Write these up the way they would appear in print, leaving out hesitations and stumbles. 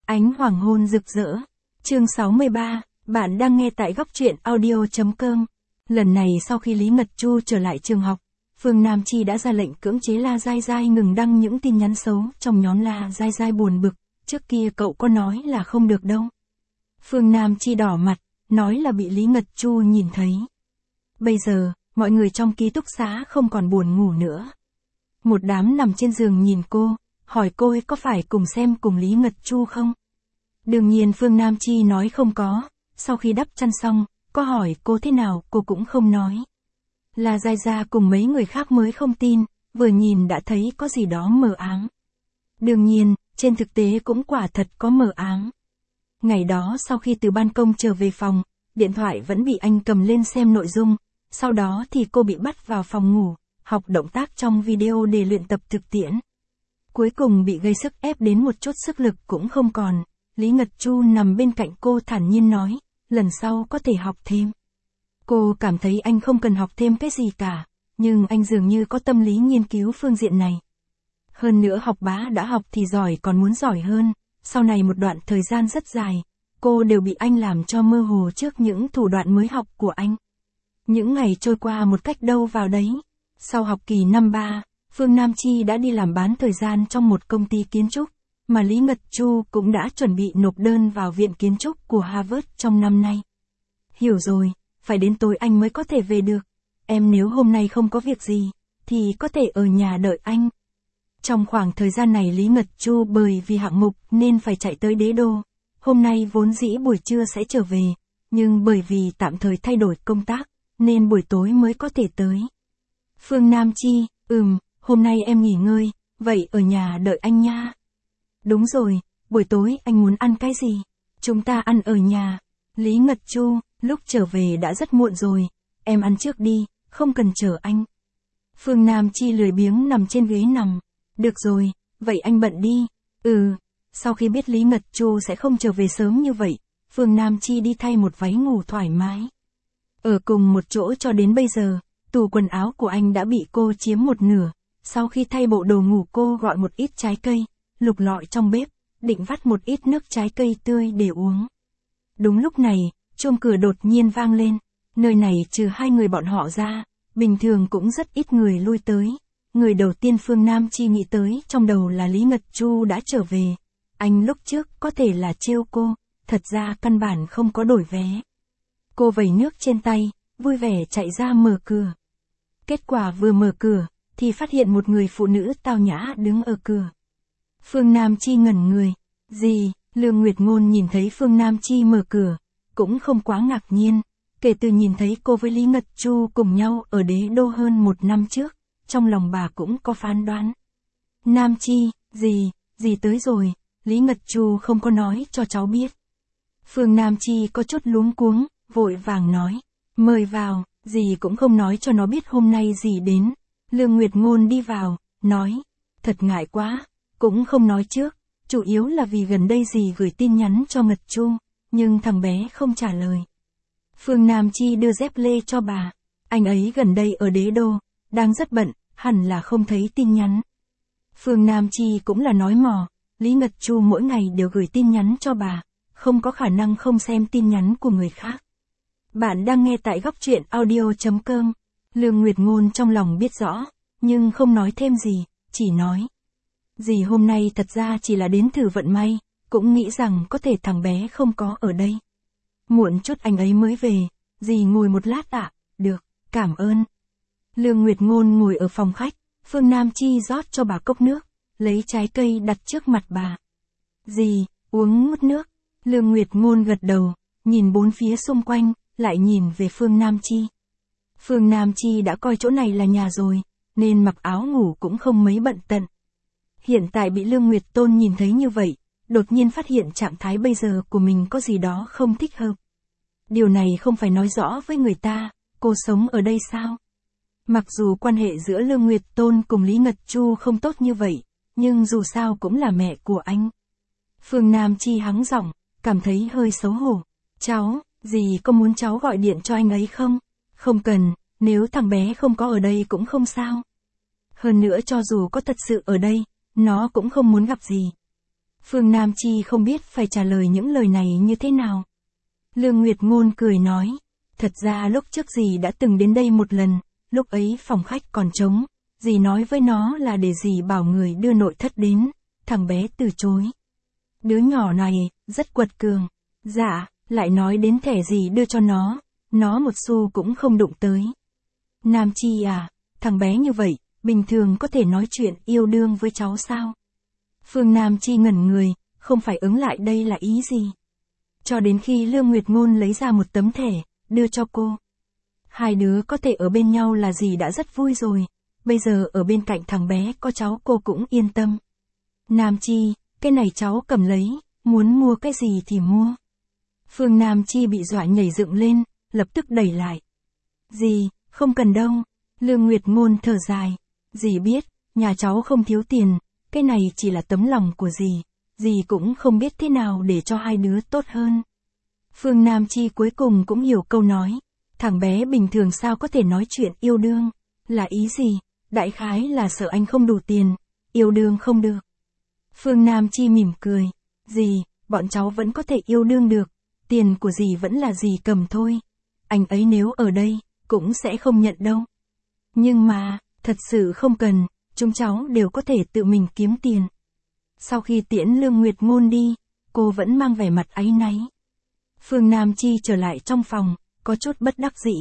Ánh hoàng hôn rực rỡ. Chương 63, bạn đang nghe tại góc truyện audio.com. Lần này sau khi Lý Ngật Chu trở lại trường học, Phương Nam Chi đã ra lệnh cưỡng chế La Giai Giai ngừng đăng những tin nhắn xấu trong nhóm. La Giai Giai buồn bực, trước kia cậu có nói là không được đâu. Phương Nam Chi đỏ mặt, nói là bị Lý Ngật Chu nhìn thấy. Bây giờ, mọi người trong ký túc xá không còn buồn ngủ nữa. Một đám nằm trên giường nhìn cô, hỏi cô ấy có phải cùng xem cùng Lý Ngật Chu không? Đương nhiên Phương Nam Chi nói không có, sau khi đắp chăn xong, có hỏi cô thế nào cô cũng không nói. La Giai Gia cùng mấy người khác mới không tin, vừa nhìn đã thấy có gì đó mờ ám. Đương nhiên, trên thực tế cũng quả thật có mờ ám. Ngày đó sau khi từ ban công trở về phòng, điện thoại vẫn bị anh cầm lên xem nội dung, sau đó thì cô bị bắt vào phòng ngủ, học động tác trong video để luyện tập thực tiễn. Cuối cùng bị gây sức ép đến một chút sức lực cũng không còn, Lý Ngật Chu nằm bên cạnh cô thản nhiên nói, lần sau có thể học thêm. Cô cảm thấy anh không cần học thêm cái gì cả, nhưng anh dường như có tâm lý nghiên cứu phương diện này. Hơn nữa học bá đã học thì giỏi còn muốn giỏi hơn, sau này một đoạn thời gian rất dài, cô đều bị anh làm cho mơ hồ trước những thủ đoạn mới học của anh. Những ngày trôi qua một cách đâu vào đấy. Sau học kỳ năm 3, Phương Nam Chi đã đi làm bán thời gian trong một công ty kiến trúc, mà Lý Ngật Chu cũng đã chuẩn bị nộp đơn vào viện kiến trúc của Harvard trong năm nay. Hiểu rồi, phải đến tối anh mới có thể về được. Em nếu hôm nay không có việc gì, thì có thể ở nhà đợi anh. Trong khoảng thời gian này Lý Ngật Chu bởi vì hạng mục nên phải chạy tới Đế Đô. Hôm nay vốn dĩ buổi trưa sẽ trở về, nhưng bởi vì tạm thời thay đổi công tác, nên buổi tối mới có thể tới. Phương Nam Chi, hôm nay em nghỉ ngơi, vậy ở nhà đợi anh nha. Đúng rồi, buổi tối anh muốn ăn cái gì? Chúng ta ăn ở nhà. Lý Ngật Chu, lúc trở về đã rất muộn rồi, em ăn trước đi, không cần chờ anh. Phương Nam Chi lười biếng nằm trên ghế nằm. Được rồi, vậy anh bận đi. Sau khi biết Lý Ngật Chu sẽ không trở về sớm như vậy, Phương Nam Chi đi thay một váy ngủ thoải mái. Ở cùng một chỗ cho đến bây giờ, tủ quần áo của anh đã bị cô chiếm một nửa. Sau khi thay bộ đồ ngủ cô gọi một ít trái cây, lục lọi trong bếp, định vắt một ít nước trái cây tươi để uống. Đúng lúc này, chuông cửa đột nhiên vang lên. Nơi này trừ hai người bọn họ ra, bình thường cũng rất ít người lui tới. Người đầu tiên Phương Nam Chi nghĩ tới trong đầu là Lý Ngật Chu đã trở về. Anh lúc trước có thể là trêu cô, thật ra căn bản không có đổi vé. Cô vẩy nước trên tay, vui vẻ chạy ra mở cửa. Kết quả vừa mở cửa, thì phát hiện một người phụ nữ tao nhã đứng ở cửa. Phương Nam Chi ngẩn người. Gì? Lương Nguyệt Ngôn nhìn thấy Phương Nam Chi mở cửa, cũng không quá ngạc nhiên. Kể từ nhìn thấy cô với Lý Ngật Chu cùng nhau ở Đế Đô hơn một năm trước, trong lòng bà cũng có phán đoán. Nam Chi, gì tới rồi, Lý Ngật Chu không có nói cho cháu biết. Phương Nam Chi có chút luống cuống, vội vàng nói, mời vào, dì cũng không nói cho nó biết hôm nay dì đến. Lương Nguyệt Ngôn đi vào, nói, thật ngại quá, cũng không nói trước, chủ yếu là vì gần đây dì gửi tin nhắn cho Ngật Chu, nhưng thằng bé không trả lời. Phương Nam Chi đưa dép lê cho bà, anh ấy gần đây ở Đế Đô, đang rất bận, hẳn là không thấy tin nhắn. Phương Nam Chi cũng là nói mò, Lý Ngật Chu mỗi ngày đều gửi tin nhắn cho bà, không có khả năng không xem tin nhắn của người khác. Bạn đang nghe tại góc truyện audio.com. Lương Nguyệt Ngôn trong lòng biết rõ, nhưng không nói thêm gì, chỉ nói. Dì hôm nay thật ra chỉ là đến thử vận may, cũng nghĩ rằng có thể thằng bé không có ở đây. Muộn chút anh ấy mới về, dì ngồi một lát ạ, được, cảm ơn. Lương Nguyệt Ngôn ngồi ở phòng khách, Phương Nam Chi rót cho bà cốc nước, lấy trái cây đặt trước mặt bà. Dì, uống ngút nước. Lương Nguyệt Ngôn gật đầu, nhìn bốn phía xung quanh, lại nhìn về Phương Nam Chi. Phương Nam Chi đã coi chỗ này là nhà rồi, nên mặc áo ngủ cũng không mấy bận tận. Hiện tại bị Lương Nguyệt Tôn nhìn thấy như vậy, đột nhiên phát hiện trạng thái bây giờ của mình có gì đó không thích hợp. Điều này không phải nói rõ với người ta, cô sống ở đây sao? Mặc dù quan hệ giữa Lương Nguyệt Tôn cùng Lý Ngật Chu không tốt như vậy, nhưng dù sao cũng là mẹ của anh. Phương Nam Chi hắng giọng, cảm thấy hơi xấu hổ. Cháu, dì có muốn cháu gọi điện cho anh ấy không? Không cần, nếu thằng bé không có ở đây cũng không sao. Hơn nữa cho dù có thật sự ở đây, nó cũng không muốn gặp dì. Phương Nam Chi không biết phải trả lời những lời này như thế nào. Lương Nguyệt Ngôn cười nói, thật ra lúc trước dì đã từng đến đây một lần, lúc ấy phòng khách còn trống, dì nói với nó là để dì bảo người đưa nội thất đến, thằng bé từ chối. Đứa nhỏ này, rất quật cường. Dạ, lại nói đến thẻ dì đưa cho nó một xu cũng không đụng tới. Nam Chi à, thằng bé như vậy, bình thường có thể nói chuyện yêu đương với cháu sao? Phương Nam Chi ngẩn người, không phải ứng lại đây là ý gì? Cho đến khi Lương Nguyệt Ngôn lấy ra một tấm thẻ, đưa cho cô. Hai đứa có thể ở bên nhau là dì đã rất vui rồi, bây giờ ở bên cạnh thằng bé có cháu cô cũng yên tâm. Nam Chi, cái này cháu cầm lấy, muốn mua cái gì thì mua. Phương Nam Chi bị dọa nhảy dựng lên, lập tức đẩy lại. Dì, không cần đâu. Lương Nguyệt Ngôn thở dài. Dì biết, nhà cháu không thiếu tiền, cái này chỉ là tấm lòng của dì cũng không biết thế nào để cho hai đứa tốt hơn. Phương Nam Chi cuối cùng cũng hiểu câu nói. Thằng bé bình thường sao có thể nói chuyện yêu đương, là ý gì? Đại khái là sợ anh không đủ tiền, yêu đương không được. Phương Nam Chi mỉm cười. Dì, bọn cháu vẫn có thể yêu đương được, tiền của dì vẫn là dì cầm thôi. Anh ấy nếu ở đây, cũng sẽ không nhận đâu. Nhưng mà, thật sự không cần, chúng cháu đều có thể tự mình kiếm tiền. Sau khi tiễn Lương Nguyệt Ngôn đi, cô vẫn mang vẻ mặt áy náy. Phương Nam Chi trở lại trong phòng, có chút bất đắc dĩ.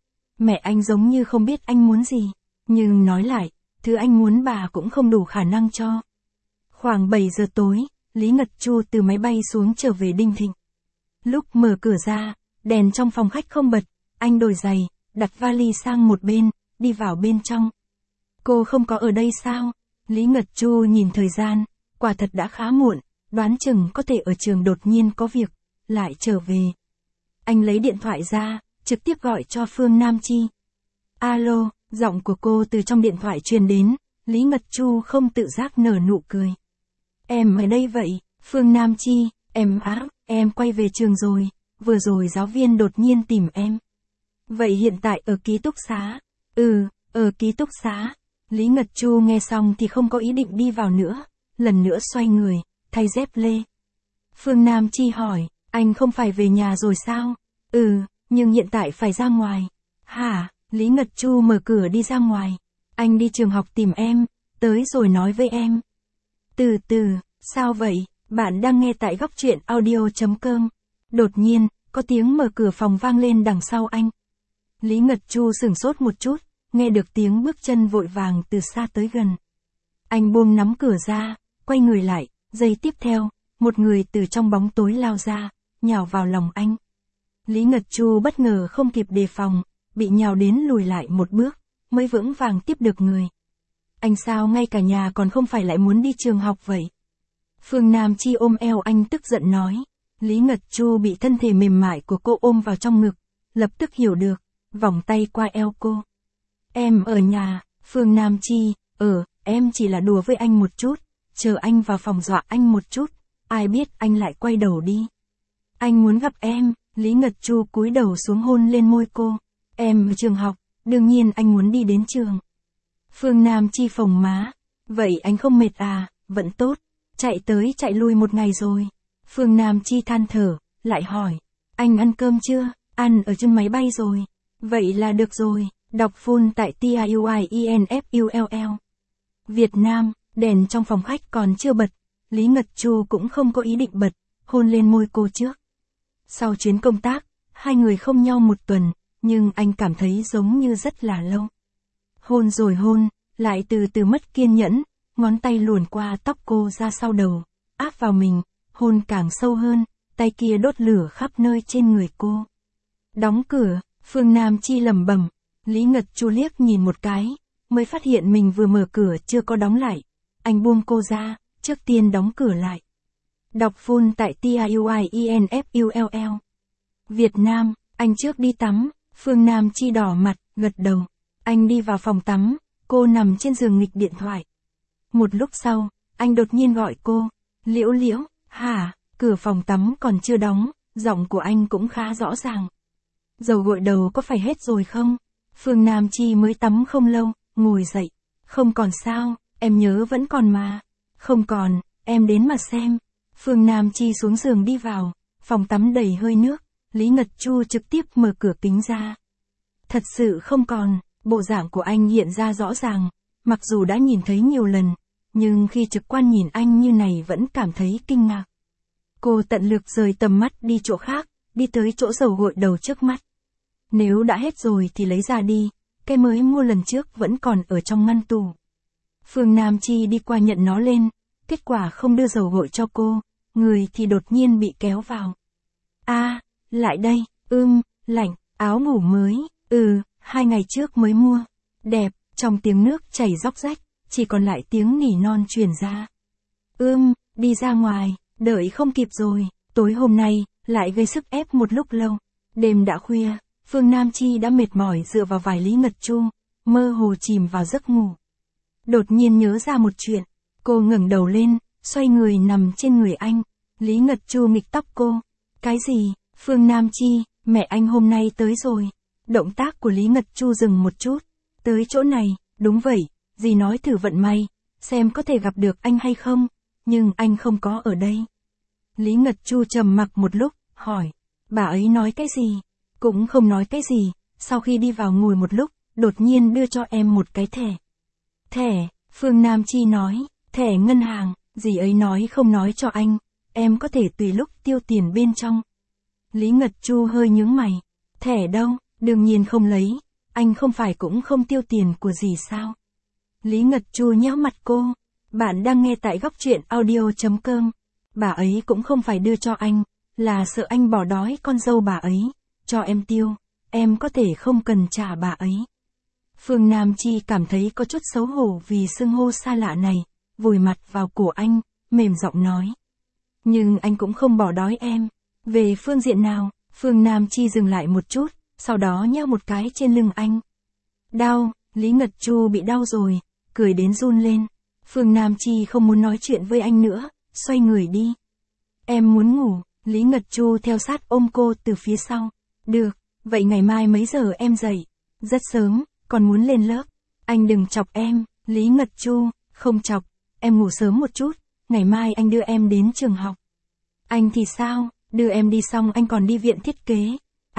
Mẹ anh giống như không biết anh muốn gì, nhưng nói lại, thứ anh muốn bà cũng không đủ khả năng cho. Khoảng 7 giờ tối, Lý Ngật Chu từ máy bay xuống trở về Đinh Thịnh. Lúc mở cửa ra, đèn trong phòng khách không bật, anh đổi giày, đặt vali sang một bên, đi vào bên trong. Cô không có ở đây sao? Lý Ngật Chu nhìn thời gian, quả thật đã khá muộn, đoán chừng có thể ở trường đột nhiên có việc, lại trở về. Anh lấy điện thoại ra, trực tiếp gọi cho Phương Nam Chi. Alo, giọng của cô từ trong điện thoại truyền đến, Lý Ngật Chu không tự giác nở nụ cười. Em ở đây vậy, Phương Nam Chi, em quay về trường rồi, vừa rồi giáo viên đột nhiên tìm em. Vậy hiện tại ở ký túc xá? Ở ký túc xá. Lý Ngật Chu nghe xong thì không có ý định đi vào nữa, lần nữa xoay người, thay dép lê. Phương Nam Chi hỏi, anh không phải về nhà rồi sao? Nhưng hiện tại phải ra ngoài. Hả? Lý Ngật Chu mở cửa đi ra ngoài. Anh đi trường học tìm em, tới rồi nói với em. Từ từ, sao vậy? Bạn đang nghe tại góc truyện audio.com. Đột nhiên, có tiếng mở cửa phòng vang lên đằng sau anh. Lý Ngật Chu sửng sốt một chút, nghe được tiếng bước chân vội vàng từ xa tới gần. Anh buông nắm cửa ra, quay người lại, giây tiếp theo, một người từ trong bóng tối lao ra, nhào vào lòng anh. Lý Ngật Chu bất ngờ không kịp đề phòng, bị nhào đến lùi lại một bước, mới vững vàng tiếp được người. Anh sao ngay cả nhà còn không phải lại muốn đi trường học vậy? Phương Nam Chi ôm eo anh tức giận nói. Lý Ngật Chu bị thân thể mềm mại của cô ôm vào trong ngực, lập tức hiểu được, vòng tay qua eo cô. Em ở nhà, Phương Nam Chi, em chỉ là đùa với anh một chút, chờ anh vào phòng dọa anh một chút, ai biết anh lại quay đầu đi. Anh muốn gặp em, Lý Ngật Chu cúi đầu xuống hôn lên môi cô. Em ở trường học, đương nhiên anh muốn đi đến trường. Phương Nam Chi phồng má. Vậy anh không mệt à? Vẫn tốt. Chạy tới chạy lui một ngày rồi. Phương Nam Chi than thở, lại hỏi. Anh ăn cơm chưa? Ăn ở trên máy bay rồi. Vậy là được rồi. Đọc full tại TIUIENFULL. Việt Nam, đèn trong phòng khách còn chưa bật. Lý Ngật Chu cũng không có ý định bật, hôn lên môi cô trước. Sau chuyến công tác, hai người không nhau một tuần, nhưng anh cảm thấy giống như rất là lâu. Hôn rồi hôn, lại từ từ mất kiên nhẫn, ngón tay luồn qua tóc cô ra sau đầu, áp vào mình, hôn càng sâu hơn, tay kia đốt lửa khắp nơi trên người cô. Đóng cửa, Phương Nam Chi lẩm bẩm. Lý Ngật Chu liếc nhìn một cái, mới phát hiện mình vừa mở cửa chưa có đóng lại. Anh buông cô ra, trước tiên đóng cửa lại. Đọc full tại TIUIENFULL. Việt Nam, anh trước đi tắm. Phương Nam Chi đỏ mặt, gật đầu. Anh đi vào phòng tắm, cô nằm trên giường nghịch điện thoại. Một lúc sau, anh đột nhiên gọi cô. Liễu Liễu, hả? Cửa phòng tắm còn chưa đóng, giọng của anh cũng khá rõ ràng. Dầu gội đầu có phải hết rồi không? Phương Nam Chi mới tắm không lâu, ngồi dậy. Không còn sao, em nhớ vẫn còn mà. Không còn, em đến mà xem. Phương Nam Chi xuống giường đi vào, phòng tắm đầy hơi nước, Lý Ngật Chu trực tiếp mở cửa kính ra. Thật sự không còn, bộ dạng của anh hiện ra rõ ràng, mặc dù đã nhìn thấy nhiều lần, nhưng khi trực quan nhìn anh như này vẫn cảm thấy kinh ngạc. Cô tận lực rời tầm mắt đi chỗ khác, đi tới chỗ dầu gội đầu trước mắt. Nếu đã hết rồi thì lấy ra đi, cái mới mua lần trước vẫn còn ở trong ngăn tủ. Phương Nam Chi đi qua nhận nó lên, kết quả không đưa dầu gội cho cô, người thì đột nhiên bị kéo vào. Lại đây, lạnh, áo ngủ mới, 2 ngày trước mới mua. Đẹp, trong tiếng nước chảy róc rách, chỉ còn lại tiếng nỉ non truyền ra. Đi ra ngoài, đợi không kịp rồi, tối hôm nay, lại gây sức ép một lúc lâu. Đêm đã khuya, Phương Nam Chi đã mệt mỏi dựa vào vai Lý Ngật Chu, mơ hồ chìm vào giấc ngủ. Đột nhiên nhớ ra một chuyện, cô ngẩng đầu lên, xoay người nằm trên người anh. Lý Ngật Chu nghịch tóc cô. Cái gì? Phương Nam Chi, mẹ anh hôm nay tới rồi. Động tác của Lý Ngật Chu dừng một chút. Tới chỗ này, đúng vậy, dì nói thử vận may, xem có thể gặp được anh hay không, nhưng anh không có ở đây. Lý Ngật Chu trầm mặc một lúc, hỏi, bà ấy nói cái gì? Cũng không nói cái gì, sau khi đi vào ngồi một lúc, đột nhiên đưa cho em một cái thẻ. Thẻ, Phương Nam Chi nói, thẻ ngân hàng, dì ấy nói không nói cho anh, em có thể tùy lúc tiêu tiền bên trong. Lý Ngật Chu hơi nhướng mày, thẻ đâu, đương nhiên không lấy, anh không phải cũng không tiêu tiền của dì sao? Lý Ngật Chu nhéo mặt cô, bạn đang nghe tại góc truyện audio.com, bà ấy cũng không phải đưa cho anh, là sợ anh bỏ đói con dâu bà ấy, cho em tiêu, em có thể không cần trả bà ấy. Phương Nam Chi cảm thấy có chút xấu hổ vì xưng hô xa lạ này, vùi mặt vào cổ anh, mềm giọng nói. Nhưng anh cũng không bỏ đói em. Về phương diện nào? Phương Nam Chi dừng lại một chút, sau đó nheo một cái trên lưng anh. Đau, Lý Ngật Chu bị đau rồi, cười đến run lên. Phương Nam Chi không muốn nói chuyện với anh nữa, xoay người đi. Em muốn ngủ, Lý Ngật Chu theo sát ôm cô từ phía sau. Được, vậy ngày mai mấy giờ em dậy? Rất sớm, còn muốn lên lớp. Anh đừng chọc em, Lý Ngật Chu, không chọc, em ngủ sớm một chút, ngày mai anh đưa em đến trường học. Anh thì sao, đưa em đi xong anh còn đi viện thiết kế.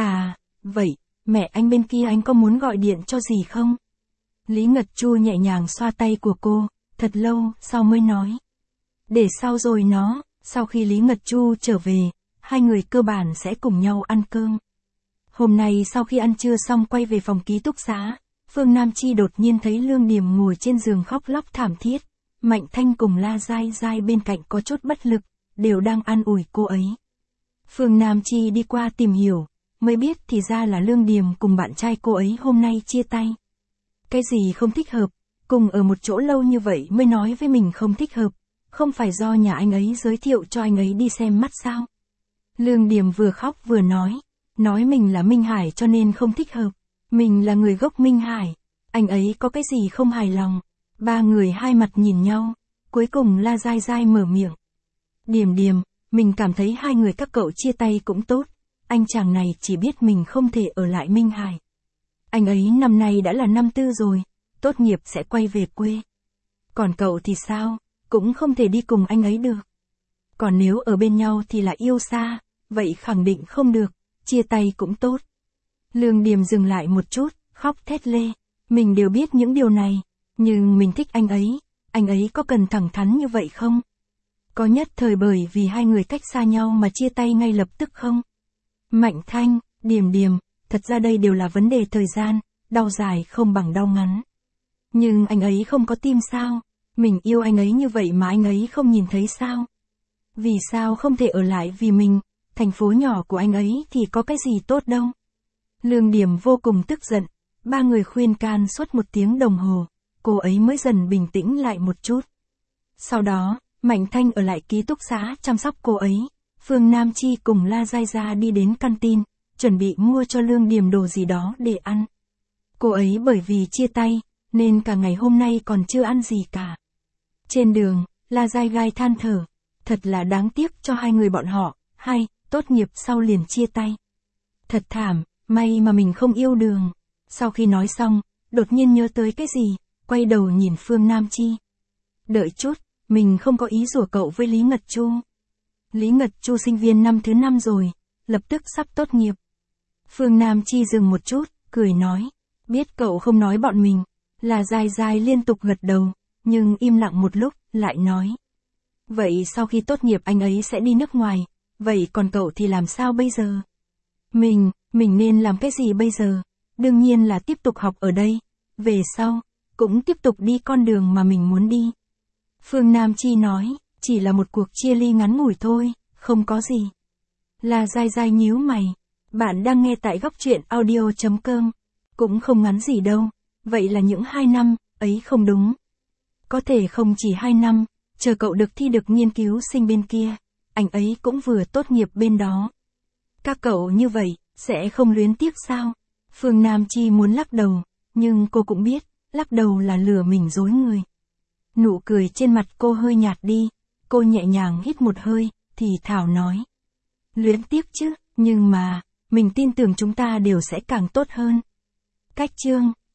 Vậy, mẹ anh bên kia anh có muốn gọi điện cho gì không? Lý Ngật Chu nhẹ nhàng xoa tay của cô, thật lâu, sau mới nói. Để sau rồi nó, sau khi Lý Ngật Chu trở về, hai người cơ bản sẽ cùng nhau ăn cơm. Hôm nay sau khi ăn trưa xong quay về phòng ký túc xá, Phương Nam Chi đột nhiên thấy Lương Điềm ngồi trên giường khóc lóc thảm thiết, Mạnh Thanh cùng La Giai Giai bên cạnh có chút bất lực, đều đang an ủi cô ấy. Phương Nam Chi đi qua tìm hiểu, mới biết thì ra là Lương Điềm cùng bạn trai cô ấy hôm nay chia tay. Cái gì không thích hợp, cùng ở một chỗ lâu như vậy mới nói với mình không thích hợp, không phải do nhà anh ấy giới thiệu cho anh ấy đi xem mắt sao? Lương Điềm vừa khóc vừa nói mình là Minh Hải cho nên không thích hợp, mình là người gốc Minh Hải, anh ấy có cái gì không hài lòng. Ba người hai mặt nhìn nhau, cuối cùng La Giai Giai mở miệng. Điềm, mình cảm thấy hai người các cậu chia tay cũng tốt, anh chàng này chỉ biết mình không thể ở lại Minh Hải. Anh ấy năm nay đã là năm tư rồi, tốt nghiệp sẽ quay về quê. Còn cậu thì sao, cũng không thể đi cùng anh ấy được. Còn nếu ở bên nhau thì là yêu xa, vậy khẳng định không được, chia tay cũng tốt. Lương Điềm dừng lại một chút, khóc thét lê, mình đều biết những điều này, nhưng mình thích anh ấy có cần thẳng thắn như vậy không? Có nhất thời bởi vì hai người cách xa nhau mà chia tay ngay lập tức không? Mạnh Thanh, Điềm, thật ra đây đều là vấn đề thời gian, đau dài không bằng đau ngắn. Nhưng anh ấy không có tim sao? Mình yêu anh ấy như vậy mà anh ấy không nhìn thấy sao? Vì sao không thể ở lại vì mình, thành phố nhỏ của anh ấy thì có cái gì tốt đâu? Lương Điềm vô cùng tức giận, ba người khuyên can suốt 1 tiếng đồng hồ, cô ấy mới dần bình tĩnh lại một chút. Sau đó, Mạnh Thanh ở lại ký túc xá chăm sóc cô ấy, Phương Nam Chi cùng La Giai Gia đi đến canteen, chuẩn bị mua cho Lương Điềm đồ gì đó để ăn. Cô ấy bởi vì chia tay, nên cả ngày hôm nay còn chưa ăn gì cả. Trên đường, La Giai Gai than thở, thật là đáng tiếc cho hai người bọn họ, tốt nghiệp sau liền chia tay. Thật thảm, may mà mình không yêu Đường. Sau khi nói xong, đột nhiên nhớ tới cái gì, quay đầu nhìn Phương Nam Chi. Đợi chút, mình không có ý rủa cậu với Lý Ngật Chu. Lý Ngật Chu sinh viên năm thứ 5 rồi, lập tức sắp tốt nghiệp. Phương Nam Chi dừng một chút, cười nói. Biết cậu không nói bọn mình. Là Giai Giai liên tục gật đầu, nhưng im lặng một lúc, lại nói. Vậy sau khi tốt nghiệp anh ấy sẽ đi nước ngoài, vậy còn cậu thì làm sao bây giờ? Mình nên làm cái gì bây giờ? Đương nhiên là tiếp tục học ở đây. Về sau, cũng tiếp tục đi con đường mà mình muốn đi. Phương Nam Chi nói, chỉ là một cuộc chia ly ngắn ngủi thôi, không có gì. Là Giai Giai nhíu mày. Bạn đang nghe tại góc truyện audio.com. Cũng không ngắn gì đâu. Vậy là những 2 năm, ấy không đúng. Có thể không chỉ 2 năm, chờ cậu được thi được nghiên cứu sinh bên kia, anh ấy cũng vừa tốt nghiệp bên đó. Các cậu như vậy, sẽ không luyến tiếc sao? Phương Nam Chi muốn lắc đầu, nhưng cô cũng biết, lắc đầu là lừa mình dối người. Nụ cười trên mặt cô hơi nhạt đi, cô nhẹ nhàng hít một hơi, thì thảo nói. Luyến tiếc chứ, nhưng mà, mình tin tưởng chúng ta đều sẽ càng tốt hơn. Cách chương